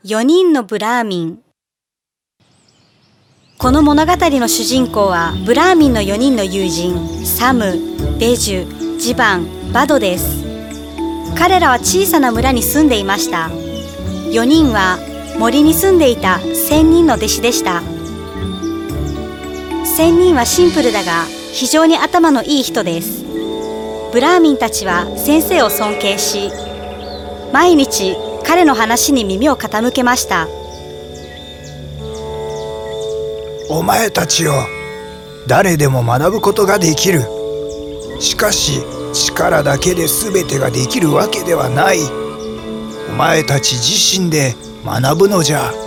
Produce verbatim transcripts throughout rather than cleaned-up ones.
よにんのブラーミン。この物語の主人公はブラーミンのよにんの友人、サム、ベジュ、ジバン、バドです。彼らは小さな村に住んでいました。よにんは森に住んでいた仙人の弟子でした。仙人はシンプルだが非常に頭のいい人です。ブラーミンたちは先生を尊敬し、毎日彼の話に耳を傾けました。 お前たちよ、誰でも学ぶことができる。しかし力だけで全てができるわけではない。お前たち自身で学ぶのじゃ。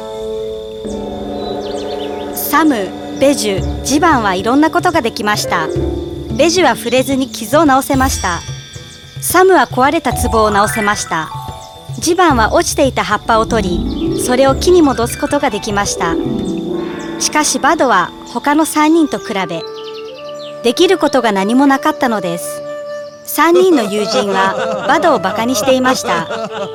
サム、ベジュ、ジバンはいろんなことができました。ベジュは触れずに傷を治せました。サムは壊れた壺を直せました。ジバンは落ちていた葉っぱを取り、それを木に戻すことができました。しかしバドは他のさんにんと比べ、できることが何もなかったのです。さんにんの友人はバドをバカにしていました。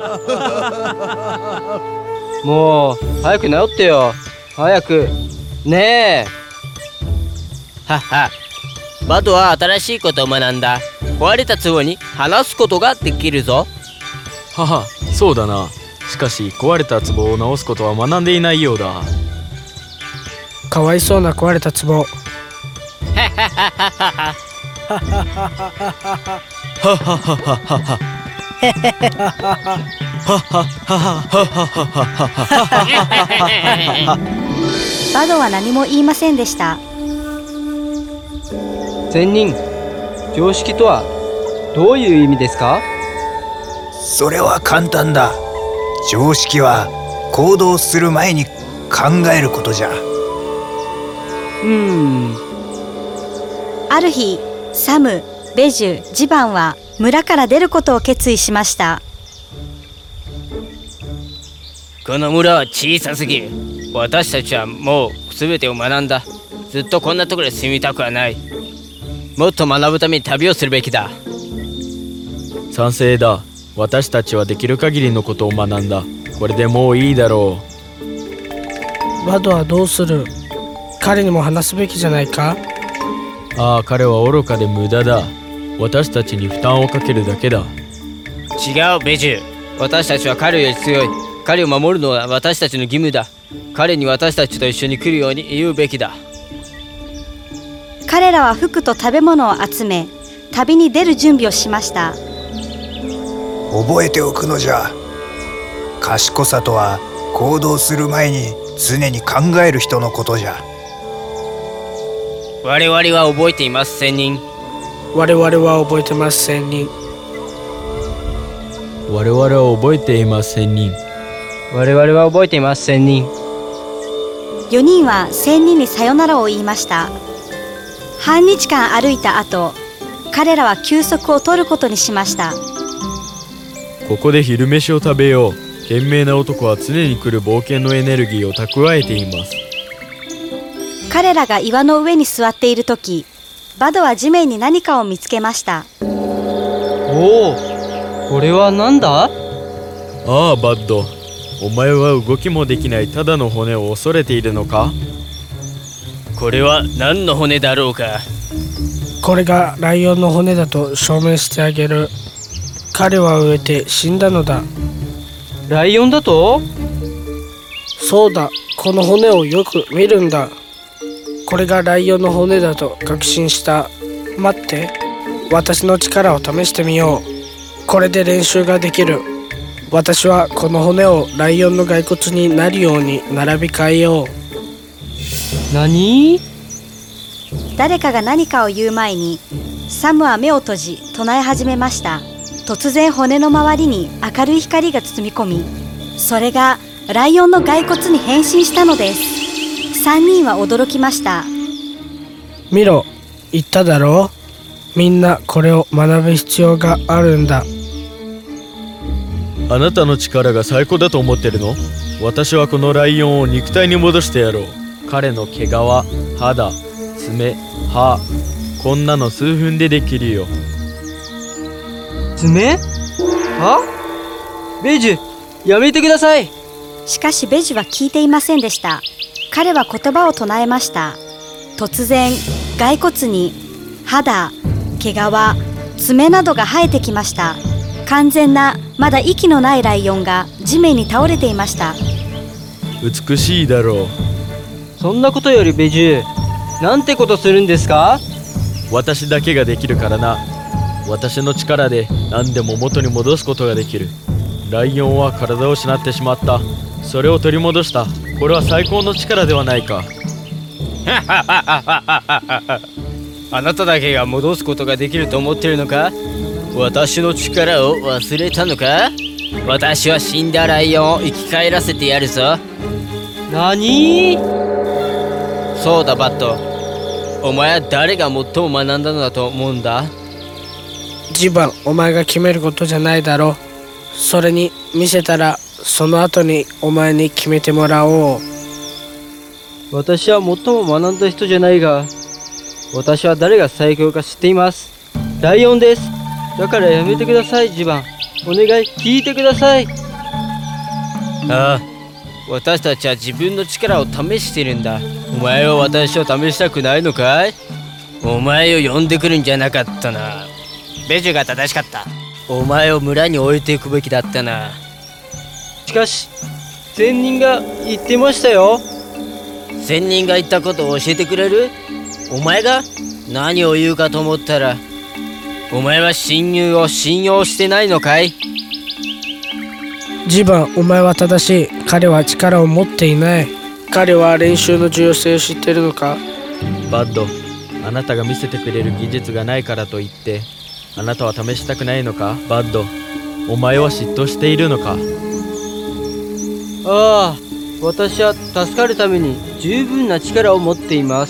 もう早く治ってよ、早くねえ。 はっは、バドは新しいことを学んだ。壊れた壺に話すことができるぞ。 はは、そうだな。しかし壊れた壺を直すことは学んでいないようだ。 かわいそうな壊れた壺。 はははははバドは何も言いませんでした。 仙人、常識とはどういう意味ですか？ それは簡単だ。常識は行動する前に考えることじゃ。 うーん。 ある日、サム、ベジュ、ジバンは村から出ることを決意しました。 この村は小さすぎる。私たちはもう全てを学んだ。ずっとこんなところで住みたくはない。もっと学ぶために旅をするべきだ。 賛成だ。私たちはできる限りのことを学んだ。これでもういいだろバドはどうする？彼にも話すべきじゃないか？ ああ、彼は愚かで無駄だ。私たちに負担をかけるだけだ。 違う、ベジュ。私たちは彼より強い。彼を守るのは私たちの義務だ。彼に私たちと一緒に来るように言うべきだ。 彼らは服と食べ物を集め、旅に出る準備をしました。 覚えておくのじゃ。賢さとは行動する前に常に考える人のことじゃ。 我々は覚えています、仙人。 我々は覚えてます、仙人。 我々は覚えています、仙人。 我々は覚えています、仙人。 よにんは仙人にさよならを言いました。半日間歩いた後、彼らは休息を取ることにしました。 ここで昼飯を食べよう。賢明な男は常に来る冒険のエネルギーを蓄えています。 彼らが岩の上に座っているとき、バドは地面に何かを見つけました。 おお、これは何だ？ ああ、バッド。お前は動きもできないただの骨を恐れているのか？ これは何の骨だろうか？ これがライオンの骨だと証明してあげる。彼は飢えて死んだのだ。 ライオンだと？ そうだ、この骨をよく見るんだ。これがライオンの骨だと確信した。待って、私の力を試してみよう。これで練習ができる。私はこの骨をライオンの骸骨になるように並び替えよう。 何？ 誰かが何かを言う前に、サムは目を閉じ唱え始めました。突然骨の周りに明るい光が包み込み、それがライオンの骸骨に変身したのです。さんにんは驚きました。 見ろ、言っただろう。みんなこれを学ぶ必要があるんだ。 あなたの力が最高だと思ってるの？私はこのライオンを肉体に戻してやろう。彼の毛皮、肌、爪、歯、こんなの数分でできるよ。 爪？は？ベジュ、やめてください。 しかしベジュは聞いていませんでした。彼は言葉を唱えました。突然、骸骨に肌、毛皮、爪などが生えてきました。完全な、まだ息のないライオンが地面に倒れていました。 美しいだろう。 そんなことよりベジュー、なんてことするんですか？ 私だけができるからな。私の力で何でも元に戻すことができる。ライオンは体を失ってしまった。それを取り戻した。これは最高の力ではないか。 あなただけが戻すことができると思っているのか？私の力を忘れたのか？私は死んだライオンを生き返らせてやるぞ。 何？ そうだバット、お前は誰が最も学んだのだと思うんだ？ ジバン、お前が決めることじゃないだろう。それに見せたらその後にお前に決めてもらおう。 私は最も学んだ人じゃないが、私は誰が最強か知っています。ライオンです。だからやめてください、ジバン。お願い、聞いてください。 ああ、私たちは自分の力を試してるんだ。お前は私を試したくないのかい？お前を呼んでくるんじゃなかったな。ベジュが正しかった。お前を村に置いていくべきだったな。 しかし、仙人が言ってましたよ。 仙人が言ったことを教えてくれる？お前が何を言うかと思ったら、お前は親友を信用してないのかい？ ジバン、お前は正しい。彼は力を持っていない。彼は練習の重要性を知っているのか？ バッド、あなたが見せてくれる技術がないからといってあなたは試したくないのか？バッド、お前は嫉妬しているのか？ ああ、私は助かるために十分な力を持っています。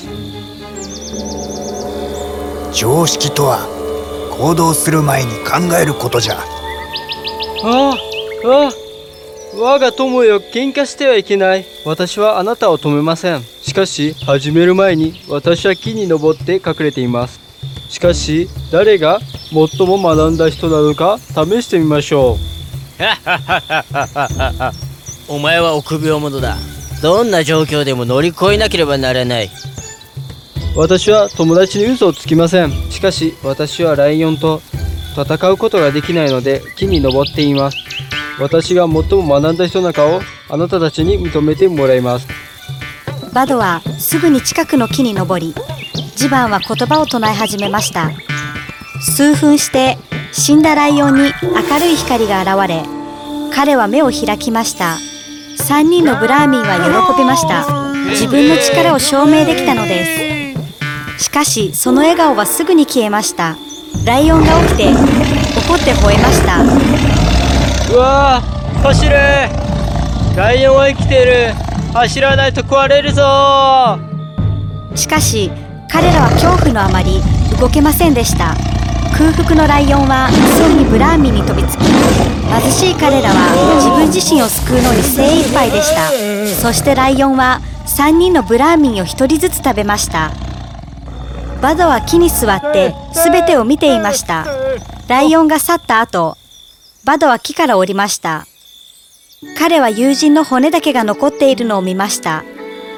常識とは行動する前に考えることじゃ。 ああ、ああ、我が友よ、喧嘩してはいけない。私はあなたを止めません。しかし、始める前に私は木に登って隠れています。しかし、誰が最も学んだ人なのか試してみましょう。 お前は臆病者だ。どんな状況でも乗り越えなければならない。 私は友達に嘘をつきません。しかし、私はライオンと戦うことができないので木に登っています。私が最も学んだ人なのかをあなたたちに認めてもらいます。 バドはすぐに近くの木に登り、ジバンは言葉を唱え始めました。数分して死んだライオンに明るい光が現れ、彼は目を開きました。三人のブラーミンは喜びました。自分の力を証明できたのです。しかしその笑顔はすぐに消えました。ライオンが起きて怒って吠えました。 うわー、走れ！ライオンは生きている。走らないと食われるぞ。 しかし彼らは恐怖のあまり動けませんでした。空腹のライオンはすぐにブラーミンに飛びつき、貧しい彼らは自分自身を救うのに精一杯でした。そしてライオンはさんにんのブラーミンをひとりずつ食べました。バドは木に座ってすべてを見ていました。ライオンが去った後、バドは木から降りました。彼は友人の骨だけが残っているのを見ました。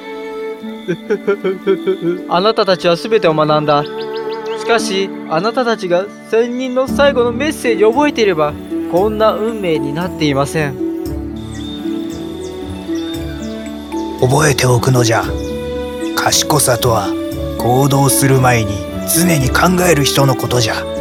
あなたたちは全てを学んだ。しかし、あなたたちが仙人の最後のメッセージを覚えていれば、こんな運命になっていません。 覚えておくのじゃ。賢さとは行動する前に常に考える人のことじゃ。